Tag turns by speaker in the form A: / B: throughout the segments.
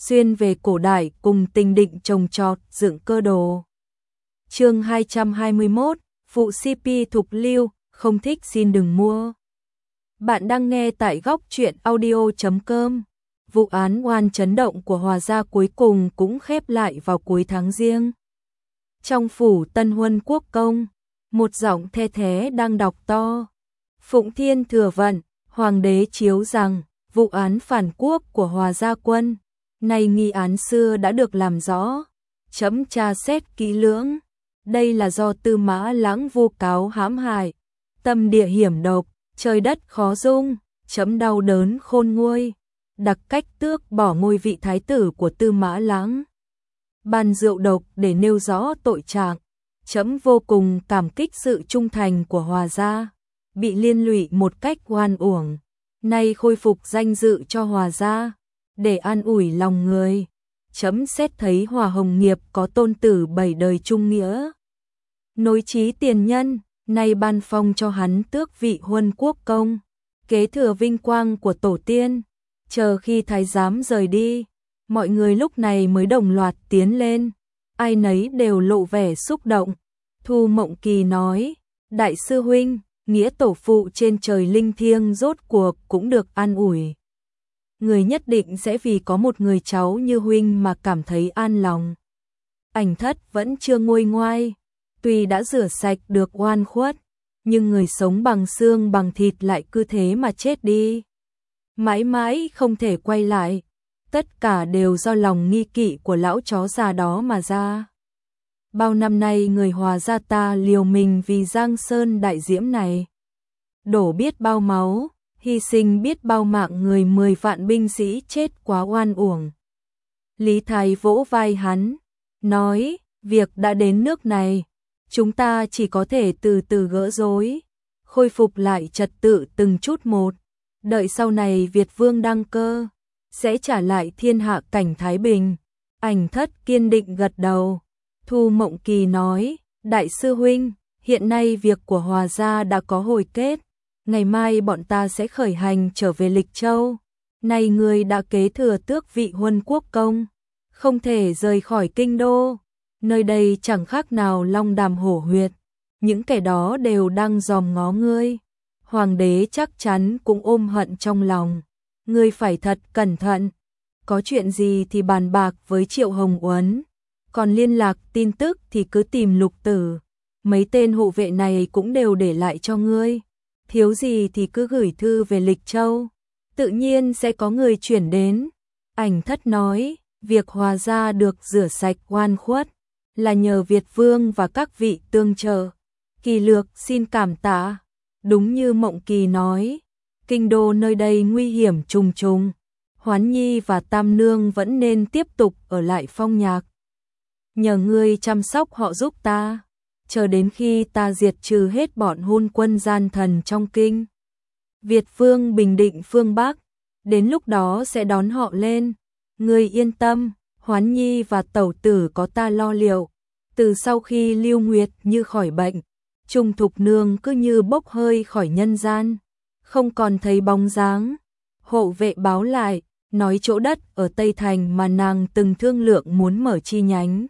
A: xuyên về cổ đại cùng tình định trồng trọt dựng cơ đồ. Chương 221, phụ CP Thục Lưu, không thích xin đừng mua. Bạn đang nghe tại góc truyện audio.com. Vụ án oan chấn động của Hòa gia cuối cùng cũng khép lại vào cuối tháng Giêng. Trong phủ Tân Huân Quốc công, một giọng the thé đang đọc to. Phụng Thiên thừa vận, hoàng đế chiếu rằng, vụ án phản quốc của Hòa gia quân, nay nghi án xưa đã được làm rõ, chấm tra xét kỹ lưỡng. Đây là do Tư Mã Lãng vu cáo hãm hại, tâm địa hiểm độc, trời đất khó dung, chấm đau đớn khôn nguôi, đặc cách tước bỏ ngôi vị thái tử của Tư Mã Lãng. Ban rượu độc để nêu rõ tội trạng, chấm vô cùng cảm kích sự trung thành của Hòa gia, bị liên lụy một cách oan uổng, nay khôi phục danh dự cho Hòa gia, để an ủi lòng người. Chấm xét thấy Hòa Hồng Nghiệp có tôn tử 7 đời trung nghĩa, nối chí tiền nhân, nay ban phong cho hắn tước vị Huân Quốc công, kế thừa vinh quang của tổ tiên. Chờ khi thái giám rời đi, mọi người lúc này mới đồng loạt tiến lên, ai nấy đều lộ vẻ xúc động. Thu Mộng Kỳ nói, đại sư huynh, nghĩa tổ phụ trên trời linh thiêng rốt cuộc cũng được an ủi. Người nhất định sẽ vì có một người cháu như huynh mà cảm thấy an lòng. Ảnh Thất vẫn chưa nguôi ngoai, tuy đã rửa sạch được oan khuất, nhưng người sống bằng xương bằng thịt lại cứ thế mà chết đi, mãi mãi không thể quay lại. Tất cả đều do lòng nghi kỵ của lão chó già đó mà ra. Bao năm nay người Hòa gia ta liều mình vì Giang Sơn đại diễm này, đổ biết bao máu, hy sinh biết bao mạng người, 10 vạn binh sĩ chết quá oan uổng. Lý Thái vỗ vai hắn, nói, việc đã đến nước này, chúng ta chỉ có thể từ từ gỡ rối, khôi phục lại trật tự từng chút một, đợi sau này Việt Vương đăng cơ, sẽ trả lại thiên hạ cảnh thái bình. Ảnh Thất kiên định gật đầu. Thu Mộng Kỳ nói, đại sư huynh, hiện nay việc của Hòa gia đã có hồi kết, ngày mai bọn ta sẽ khởi hành trở về Lịch Châu. Nay ngươi đã kế thừa tước vị Huân Quốc công, không thể rời khỏi kinh đô, nơi đây chẳng khác nào long đàm hổ huyệt, những kẻ đó đều đang dòm ngó ngươi. Hoàng đế chắc chắn cũng ôm hận trong lòng, ngươi phải thật cẩn thận, có chuyện gì thì bàn bạc với Triệu Hồng Uẩn, còn liên lạc tin tức thì cứ tìm Lục Tử, mấy tên hộ vệ này cũng đều để lại cho ngươi, thiếu gì thì cứ gửi thư về Lịch Châu, tự nhiên sẽ có người chuyển đến. Ảnh Thất nói, việc Hòa gia được rửa sạch oan khuất là nhờ Việt Vương và các vị tương trợ, Kỳ Lược xin cảm tạ. Đúng như Mộng Kỳ nói, kinh đô nơi đây nguy hiểm trùng trùng, Hoán Nhi và Tam Nương vẫn nên tiếp tục ở lại Phong Nhạc. Nhờ ngươi chăm sóc họ giúp ta, chờ đến khi ta diệt trừ hết bọn hôn quân gian thần trong kinh. Việt Vương bình định phương Bắc, đến lúc đó sẽ đón họ lên. Ngươi yên tâm, Hoán Nhi và tẩu tử có ta lo liệu. Từ sau khi Lưu Nguyệt Như khỏi bệnh, Trung Thục Nương cứ như bốc hơi khỏi nhân gian, không còn thấy bóng dáng. Hộ vệ báo lại, nói chỗ đất ở Tây Thành mà nàng từng thương lượng muốn mở chi nhánh,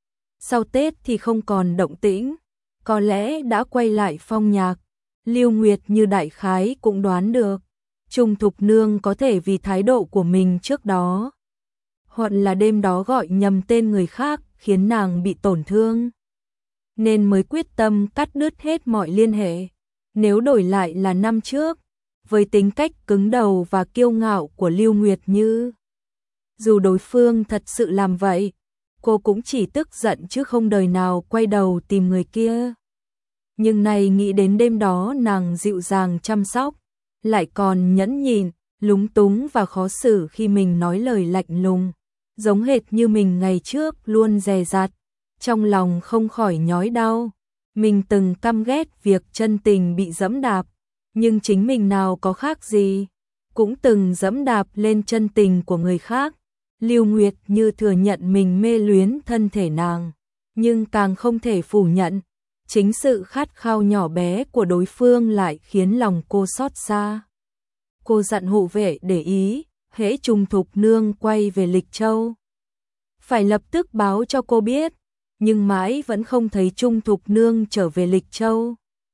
A: sau Tết thì không còn động tĩnh, có lẽ đã quay lại Phong Nhạc. Lưu Nguyệt Như đại khái cũng đoán được, Trung Thục Nương có thể vì thái độ của mình trước đó, hoặc là đêm đó gọi nhầm tên người khác khiến nàng bị tổn thương, nên mới quyết tâm cắt đứt hết mọi liên hệ. Nếu đổi lại là năm trước, với tính cách cứng đầu và kiêu ngạo của Lưu Nguyệt Như, dù đối phương thật sự làm vậy, cô cũng chỉ tức giận chứ không đời nào quay đầu tìm người kia. Nhưng này nghĩ đến đêm đó nàng dịu dàng chăm sóc, lại còn nhẫn nhịn, lúng túng và khó xử khi mình nói lời lạnh lùng, giống hệt như mình ngày trước luôn dè dặt, trong lòng không khỏi nhói đau. Mình từng căm ghét việc chân tình bị dẫm đạp, nhưng chính mình nào có khác gì, cũng từng dẫm đạp lên chân tình của người khác. Lưu Nguyệt Như thừa nhận mình mê luyến thân thể nàng, nhưng càng không thể phủ nhận, chính sự khát khao nhỏ bé của đối phương lại khiến lòng cô xót xa. Cô dặn hộ vệ để ý, hễ Trung Thục Nương quay về Lịch Châu, phải lập tức báo cho cô biết, nhưng mãi vẫn không thấy Trung Thục Nương trở về Lịch Châu.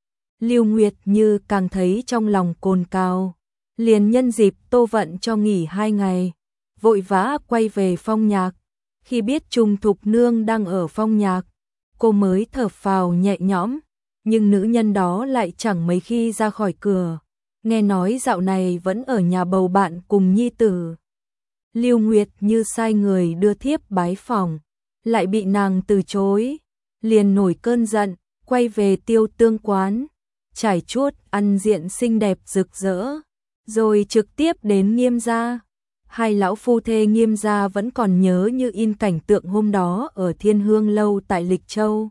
A: Lưu Nguyệt Như càng thấy trong lòng cồn cào, liền nhân dịp Tô Vận cho nghỉ 2 ngày, vội vã quay về Phong Nhạc. Khi biết Trung Thục Nương đang ở Phong Nhạc, cô mới thở phào nhẹ nhõm, nhưng nữ nhân đó lại chẳng mấy khi ra khỏi cửa, nghe nói dạo này vẫn ở nhà bầu bạn cùng nhi tử. Lưu Nguyệt Như sai người đưa thiếp bái phỏng, lại bị nàng từ chối, liền nổi cơn giận, quay về Tiêu Tương quán, trải chuốt ăn diện xinh đẹp rực rỡ, rồi trực tiếp đến Nghiêm gia. Hai lão phu thê Nghiêm gia vẫn còn nhớ như in cảnh tượng hôm đó ở Thiên Hương lâu tại Lịch Châu.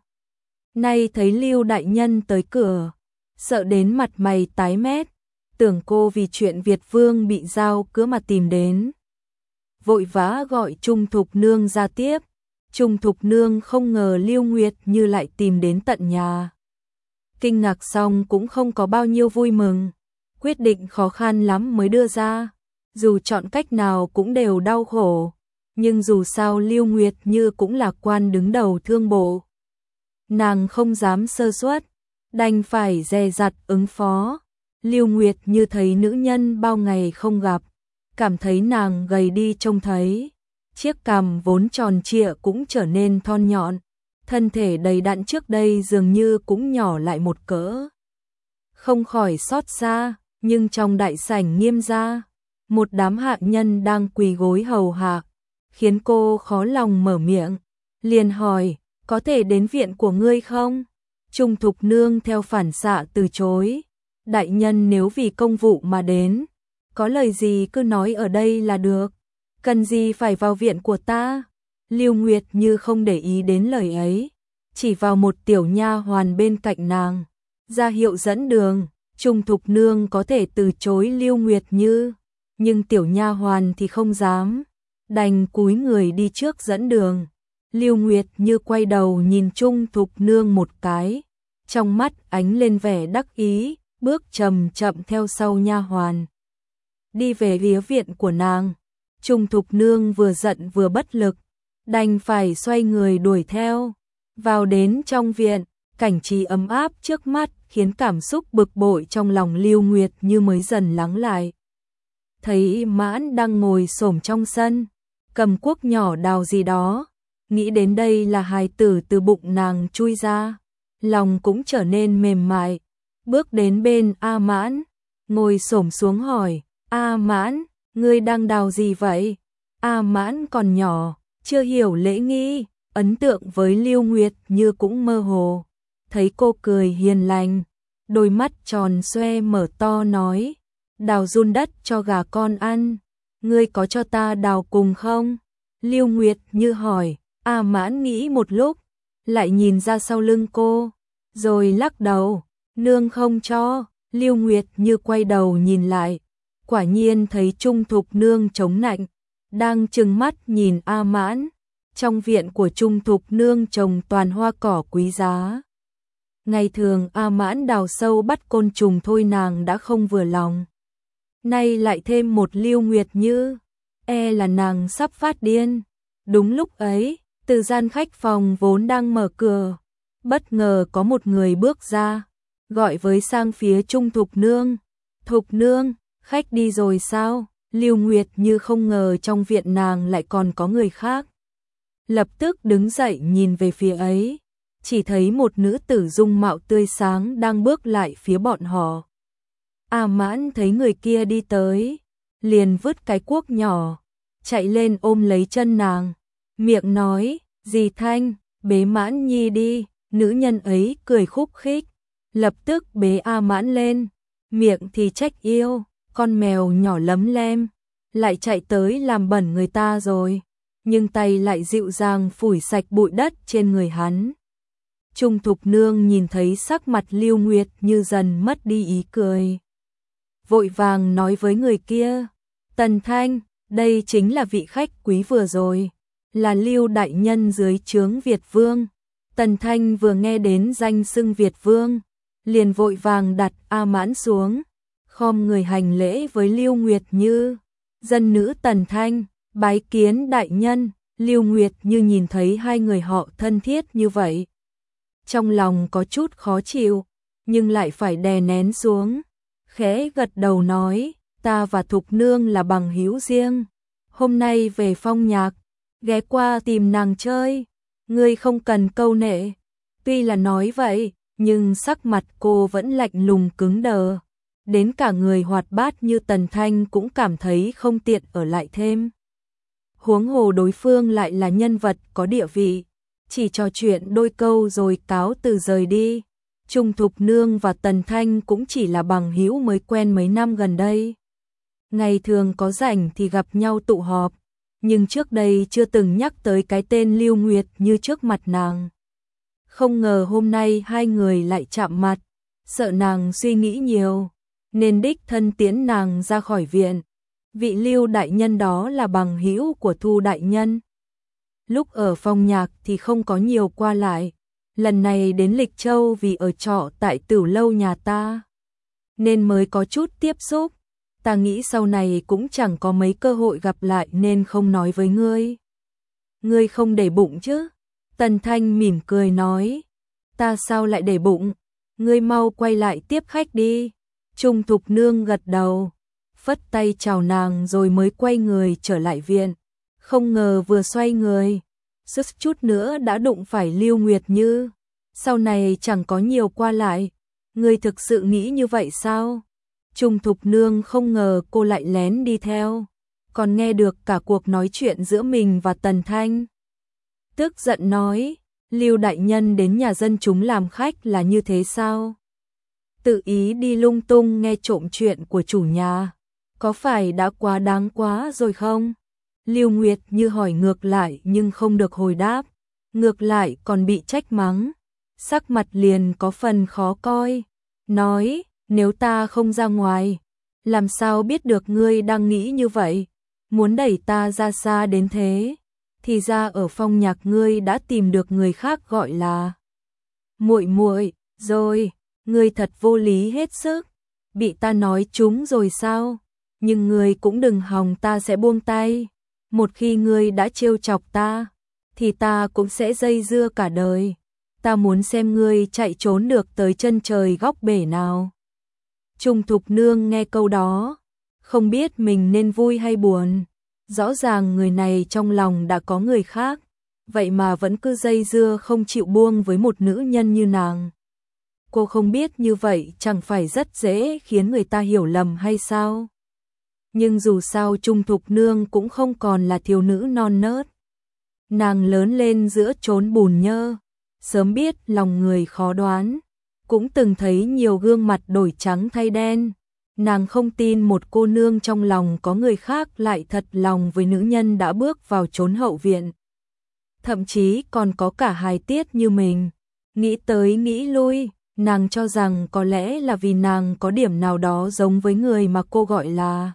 A: Nay thấy Lưu đại nhân tới cửa, sợ đến mặt mày tái mét, tưởng cô vì chuyện Việt Vương bị giao cứ mà tìm đến. Vội vã gọi Trung Thục Nương ra tiếp. Trung Thục Nương không ngờ Lưu Nguyệt Như lại tìm đến tận nhà. Kinh ngạc xong cũng không có bao nhiêu vui mừng, quyết định khó khăn lắm mới đưa ra, dù chọn cách nào cũng đều đau khổ, nhưng dù sao Lưu Nguyệt Như cũng là quan đứng đầu thương bộ. Nàng không dám sơ suất, đành phải dè dặt ứng phó. Lưu Nguyệt Như thấy nữ nhân bao ngày không gặp, cảm thấy nàng gầy đi trông thấy, chiếc cằm vốn tròn trịa cũng trở nên thon nhọn, thân thể đầy đặn trước đây dường như cũng nhỏ lại một cỡ. Không khỏi xót xa, nhưng trong đại sảnh Nghiêm gia, một đám hạ nhân đang quỳ gối hầu hạ, khiến cô khó lòng mở miệng, liền hỏi, có thể đến viện của ngươi không? Trung Thục Nương theo phản xạ từ chối, đại nhân nếu vì công vụ mà đến, có lời gì cứ nói ở đây là được, cần gì phải vào viện của ta? Lưu Nguyệt Như không để ý đến lời ấy, chỉ vào một tiểu nha hoàn bên cạnh nàng, ra hiệu dẫn đường. Trung Thục Nương có thể từ chối Lưu Nguyệt Như, nhưng tiểu nha hoàn thì không dám, đành cúi người đi trước dẫn đường. Lưu Nguyệt Như quay đầu nhìn Trung Thục Nương một cái, trong mắt ánh lên vẻ đắc ý, bước chậm chậm theo sau nha hoàn, đi về phía viện của nàng. Trung Thục Nương vừa giận vừa bất lực, đành phải xoay người đuổi theo. Vào đến trong viện, cảnh trí ấm áp trước mắt khiến cảm xúc bực bội trong lòng Lưu Nguyệt Như mới dần lắng lại. Thấy Mãn đang ngồi xổm trong sân, cầm cuốc nhỏ đào gì đó, nghĩ đến đây là hài tử từ bụng nàng chui ra, lòng cũng trở nên mềm mại, bước đến bên A Mãn, ngồi xổm xuống hỏi, A Mãn, ngươi đang đào gì vậy? A Mãn còn nhỏ, chưa hiểu lễ nghi, ấn tượng với Lưu Nguyệt Như cũng mơ hồ. Thấy cô cười hiền lành, đôi mắt tròn xoe mở to nói, đào giun đất cho gà con ăn, ngươi có cho ta đào cùng không? Lưu Nguyệt Như hỏi. A Mãn nghĩ một lúc, lại nhìn ra sau lưng cô, rồi lắc đầu, nương không cho. Lưu Nguyệt Như quay đầu nhìn lại, quả nhiên thấy Trung Thục Nương chống nạnh, đang trừng mắt nhìn A Mãn. Trong viện của Trung Thục Nương trồng toàn hoa cỏ quý giá. Ngày thường A Mãn đào sâu bắt côn trùng thôi nàng đã không vừa lòng, nay lại thêm một Lưu Nguyệt Như, là nàng sắp phát điên. Đúng lúc ấy, từ gian khách phòng vốn đang mở cửa, bất ngờ có một người bước ra, gọi với sang phía Trung Thục Nương. Thục Nương, khách đi rồi sao? Lưu Nguyệt Như không ngờ trong viện nàng lại còn có người khác. Lập tức đứng dậy nhìn về phía ấy, chỉ thấy một nữ tử dung mạo tươi sáng đang bước lại phía bọn họ. A Mãn thấy người kia đi tới, liền vứt cái cuốc nhỏ, chạy lên ôm lấy chân nàng, miệng nói, dì Thanh, bế Mãn Nhi đi. Nữ nhân ấy cười khúc khích, lập tức bế A Mãn lên, miệng thì trách yêu, con mèo nhỏ lấm lem, lại chạy tới làm bẩn người ta rồi, nhưng tay lại dịu dàng phủi sạch bụi đất trên người hắn. Trung Thục Nương nhìn thấy sắc mặt Lưu Nguyệt Như dần mất đi ý cười, vội vàng nói với người kia, Tần Thanh, đây chính là vị khách quý vừa rồi, là Lưu đại nhân dưới trướng Việt Vương. Tần Thanh vừa nghe đến danh xưng Việt Vương, liền vội vàng đặt A Mãn xuống, khom người hành lễ với Lưu Nguyệt Như, Dân nữ Tần Thanh, bái kiến đại nhân. Lưu Nguyệt Như nhìn thấy hai người họ thân thiết như vậy, trong lòng có chút khó chịu, nhưng lại phải đè nén xuống, khẽ gật đầu nói, ta và Thục Nương là bằng hữu riêng, hôm nay về Phong Nhạc, ghé qua tìm nàng chơi, ngươi không cần câu nệ. Tuy là nói vậy, nhưng sắc mặt cô vẫn lạnh lùng cứng đờ, đến cả người hoạt bát như Tần Thanh cũng cảm thấy không tiện ở lại thêm. Huống hồ đối phương lại là nhân vật có địa vị, chỉ trò chuyện đôi câu rồi cáo từ rời đi. Trung Thục Nương và Tần Thanh cũng chỉ là bằng hữu mới quen mấy năm gần đây. Ngày thường có rảnh thì gặp nhau tụ họp, nhưng trước đây chưa từng nhắc tới cái tên Lưu Nguyệt Như trước mặt nàng. Không ngờ hôm nay hai người lại chạm mặt, sợ nàng suy nghĩ nhiều, nên đích thân tiễn nàng ra khỏi viện. Vị Lưu đại nhân đó là bằng hữu của Thu đại nhân. Lúc ở Phong Nhạc thì không có nhiều qua lại, lần này đến Lịch Châu vì ở trọ tại Tửu lâu nhà ta, nên mới có chút tiếp xúc. Ta nghĩ sau này cũng chẳng có mấy cơ hội gặp lại nên không nói với ngươi. Ngươi không để bụng chứ? Tần Thanh mỉm cười nói. Ta sao lại để bụng? Ngươi mau quay lại tiếp khách đi. Trung Thục Nương gật đầu, phất tay chào nàng rồi mới quay người trở lại viện. Không ngờ vừa xoay người, sức chút nữa đã đụng phải Lưu Nguyệt Như. Sau này chẳng có nhiều qua lại. Ngươi thực sự nghĩ như vậy sao? Trung Thục Nương không ngờ cô lại lén đi theo, còn nghe được cả cuộc nói chuyện giữa mình và Tần Thanh. Tức giận nói, Lưu đại nhân đến nhà dân chúng làm khách là như thế sao? Tự ý đi lung tung nghe trộm chuyện của chủ nhà, có phải đã quá đáng quá rồi không? Lưu Nguyệt Như hỏi ngược lại nhưng không được hồi đáp, ngược lại còn bị trách mắng, sắc mặt liền có phần khó coi, nói, nếu ta không ra ngoài, làm sao biết được ngươi đang nghĩ như vậy, muốn đẩy ta ra xa đến thế, thì ra ở Phong Nhạc ngươi đã tìm được người khác gọi là muội muội rồi, ngươi thật vô lý hết sức, bị ta nói trúng rồi sao, nhưng ngươi cũng đừng hòng ta sẽ buông tay, một khi ngươi đã trêu chọc ta, thì ta cũng sẽ dây dưa cả đời, ta muốn xem ngươi chạy trốn được tới chân trời góc bể nào. Trung Thục Nương nghe câu đó, không biết mình nên vui hay buồn, rõ ràng người này trong lòng đã có người khác, vậy mà vẫn cứ dây dưa không chịu buông với một nữ nhân như nàng. Cô không biết như vậy chẳng phải rất dễ khiến người ta hiểu lầm hay sao? Nhưng dù sao Trung Thục Nương cũng không còn là thiếu nữ non nớt. Nàng lớn lên giữa chốn bùn nhơ, sớm biết lòng người khó đoán, cũng từng thấy nhiều gương mặt đổi trắng thay đen. Nàng không tin một cô nương trong lòng có người khác lại thật lòng với nữ nhân đã bước vào chốn hậu viện. Thậm chí còn có cả hài tiết như mình. Nghĩ tới nghĩ lui, nàng cho rằng có lẽ là vì nàng có điểm nào đó giống với người mà cô gọi là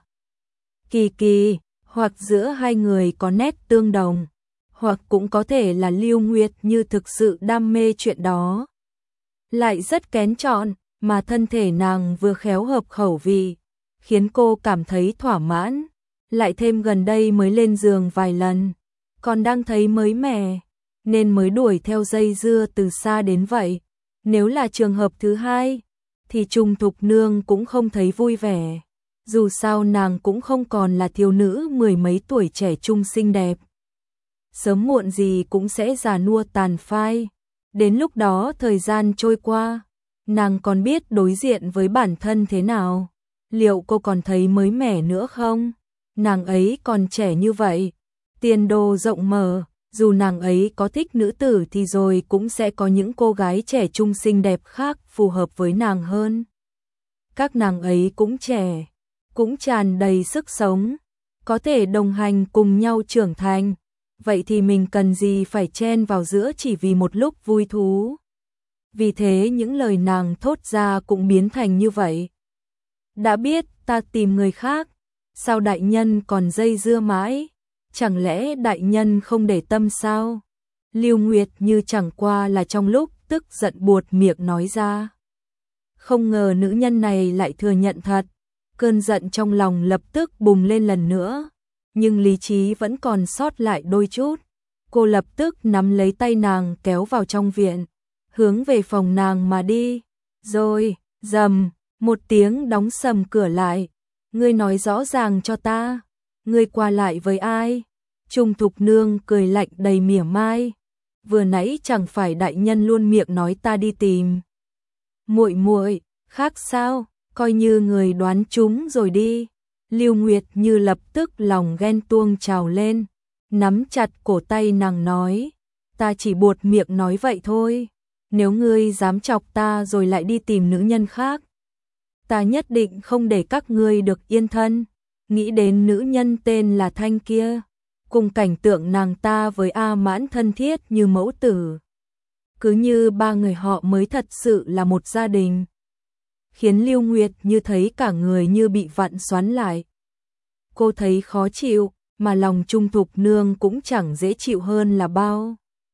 A: Kỳ Kỳ, hoặc giữa hai người có nét tương đồng, hoặc cũng có thể là Lưu Nguyệt Như thực sự đam mê chuyện đó. Lại rất kén chọn, mà thân thể nàng vừa khéo hợp khẩu vị, khiến cô cảm thấy thỏa mãn, lại thêm gần đây mới lên giường vài lần, còn đang thấy mới mẻ, nên mới đuổi theo dây dưa từ xa đến vậy. Nếu là trường hợp thứ hai, thì Trung Thục Nương cũng không thấy vui vẻ, dù sao nàng cũng không còn là thiếu nữ mười mấy tuổi trẻ trung xinh đẹp. Sớm muộn gì cũng sẽ già nua tàn phai, đến lúc đó thời gian trôi qua, nàng còn biết đối diện với bản thân thế nào, liệu cô còn thấy mới mẻ nữa không? Nàng ấy còn trẻ như vậy, tiền đồ rộng mở, dù nàng ấy có thích nữ tử thì rồi cũng sẽ có những cô gái trẻ trung xinh đẹp khác phù hợp với nàng hơn. Các nàng ấy cũng trẻ, cũng tràn đầy sức sống, có thể đồng hành cùng nhau trưởng thành, vậy thì mình cần gì phải chen vào giữa chỉ vì một lúc vui thú. Vì thế những lời nàng thốt ra cũng biến thành như vậy. Đã biết ta tìm người khác, sao đại nhân còn dây dưa mãi? Chẳng lẽ đại nhân không để tâm sao? Lưu Nguyệt Như chẳng qua là trong lúc tức giận buột miệng nói ra. Không ngờ nữ nhân này lại thừa nhận thật. Cơn giận trong lòng lập tức bùng lên lần nữa, nhưng lý trí vẫn còn sót lại đôi chút. Cô lập tức nắm lấy tay nàng kéo vào trong viện, hướng về phòng nàng mà đi. Rồi, rầm, một tiếng đóng sầm cửa lại. Ngươi nói rõ ràng cho ta, ngươi qua lại với ai? Trung Thục Nương cười lạnh đầy mỉa mai. Vừa nãy chẳng phải đại nhân luôn miệng nói ta đi tìm muội muội, khác sao, coi như người đoán trúng rồi đi. Lưu Nguyệt Như lập tức lòng ghen tuông trào lên, nắm chặt cổ tay nàng nói, ta chỉ buột miệng nói vậy thôi, nếu ngươi dám chọc ta rồi lại đi tìm nữ nhân khác, ta nhất định không để các ngươi được yên thân. Nghĩ đến nữ nhân tên là Thanh kia, cùng cảnh tượng nàng ta với A Mãn thân thiết như mẫu tử, cứ như ba người họ mới thật sự là một gia đình, khiến Lưu Nguyệt Như thấy cả người như bị vặn xoắn lại. Cô thấy khó chịu, mà lòng Trung Thục Nương cũng chẳng dễ chịu hơn là bao.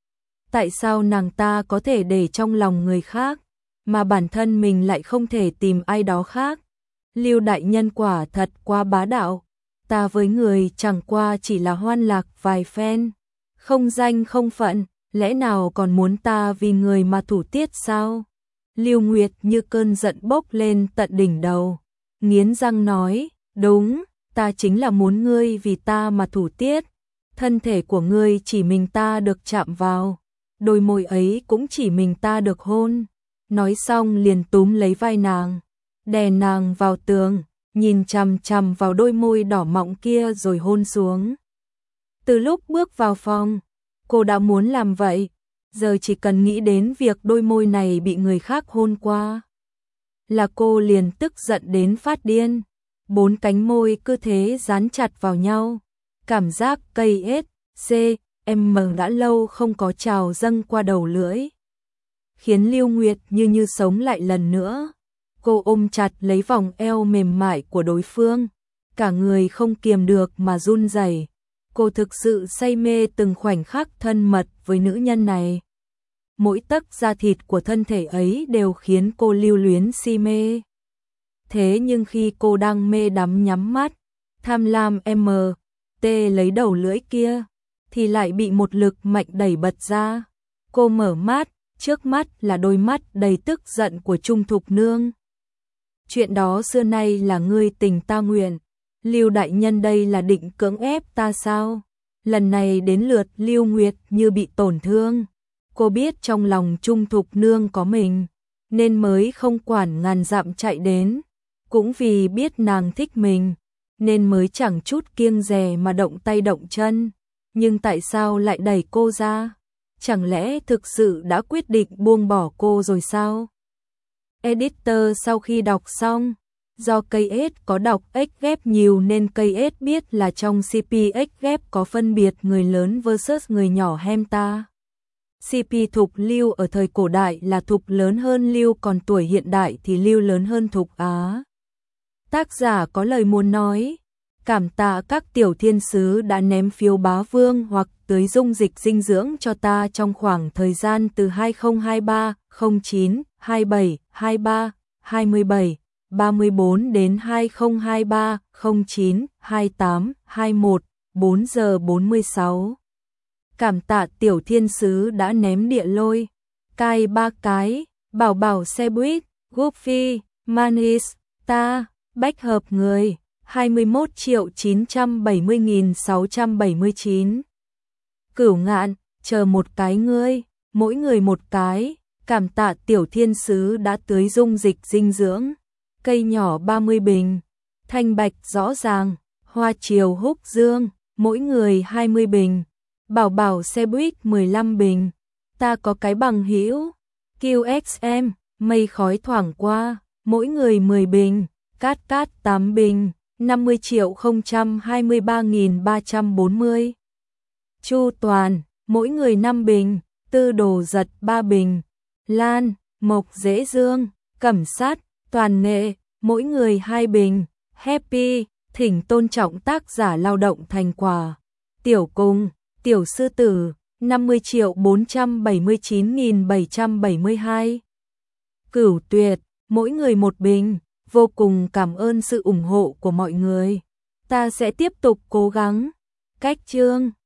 A: Tại sao nàng ta có thể để trong lòng người khác, mà bản thân mình lại không thể tìm ai đó khác? Lưu đại nhân quả thật quá bá đạo, ta với người chẳng qua chỉ là hoan lạc vài phen, không danh không phận, lẽ nào còn muốn ta vì người mà thủ tiết sao? Lưu Nguyệt Như cơn giận bốc lên tận đỉnh đầu, nghiến răng nói, đúng, ta chính là muốn ngươi vì ta mà thủ tiết, thân thể của ngươi chỉ mình ta được chạm vào, đôi môi ấy cũng chỉ mình ta được hôn. Nói xong liền túm lấy vai nàng, đè nàng vào tường, nhìn chằm chằm vào đôi môi đỏ mọng kia rồi hôn xuống. Từ lúc bước vào phòng, cô đã muốn làm vậy, giờ chỉ cần nghĩ đến việc đôi môi này bị người khác hôn qua, là cô liền tức giận đến phát điên. Bốn cánh môi cứ thế dán chặt vào nhau, cảm giác cây M đã lâu không có trào dâng qua đầu lưỡi, khiến Lưu Nguyệt như sống lại lần nữa. Cô ôm chặt lấy vòng eo mềm mại của đối phương, cả người không kiềm được mà run rẩy. Cô thực sự say mê từng khoảnh khắc thân mật với nữ nhân này. Mỗi tấc da thịt của thân thể ấy đều khiến cô lưu luyến si mê. Thế nhưng khi cô đang mê đắm nhắm mắt, tham lam lấy đầu lưỡi kia, thì lại bị một lực mạnh đẩy bật ra. Cô mở mắt, trước mắt là đôi mắt đầy tức giận của Trung Thục Nương. Chuyện đó xưa nay là ngươi tình ta nguyện, Lưu đại nhân đây là định cưỡng ép ta sao? Lần này đến lượt Lưu Nguyệt Như bị tổn thương. Cô biết trong lòng Trung Thục Nương có mình, nên mới không quản ngàn dặm chạy đến. Cũng vì biết nàng thích mình, nên mới chẳng chút kiêng dè mà động tay động chân. Nhưng tại sao lại đẩy cô ra? Chẳng lẽ thực sự đã quyết định buông bỏ cô rồi sao? Editor sau khi đọc xong, do cây S có đọc X ghép nhiều nên cây S biết là trong CP X ghép có phân biệt người lớn versus người nhỏ hemta. CP Thục Lưu ở thời cổ đại là Thục lớn hơn Lưu, còn tuổi hiện đại thì Lưu lớn hơn Thục Á. Tác giả có lời muốn nói, cảm tạ các tiểu thiên sứ đã ném phiếu bá vương hoặc tưới dung dịch dinh dưỡng cho ta trong khoảng thời gian từ 2023 09 27 23 27 34 đến 2023 09 28 21 4 giờ 46. Cảm tạ tiểu thiên sứ đã ném địa lôi, cai 3 cái, bảo bảo xe buýt, Goofy, Manis, ta, bách hợp người, 21.970.679. Cửu Ngạn, chờ một cái ngươi, mỗi người một cái, cảm tạ tiểu thiên sứ đã tưới dung dịch dinh dưỡng, cây nhỏ 30 bình, thanh bạch rõ ràng, hoa chiều húc dương, mỗi người 20 bình, bảo bảo xe buýt 15 bình, ta có cái bằng hữu, QXM, mây khói thoảng qua, mỗi người 10 bình, cát cát 8 bình, 50.023.340. Chu Toàn, mỗi người 5 bình, Tư Đồ Giật 3 bình, Lan, Mộc Dễ Dương, Cẩm Sát, Toàn Nghệ, mỗi người 2 bình, Happy, thỉnh tôn trọng tác giả lao động thành quả, Tiểu Cung, Tiểu Sư Tử, 50.479.772. Cửu Tuyệt, mỗi người 1 bình, vô cùng cảm ơn sự ủng hộ của mọi người. Ta sẽ tiếp tục cố gắng. Cách chương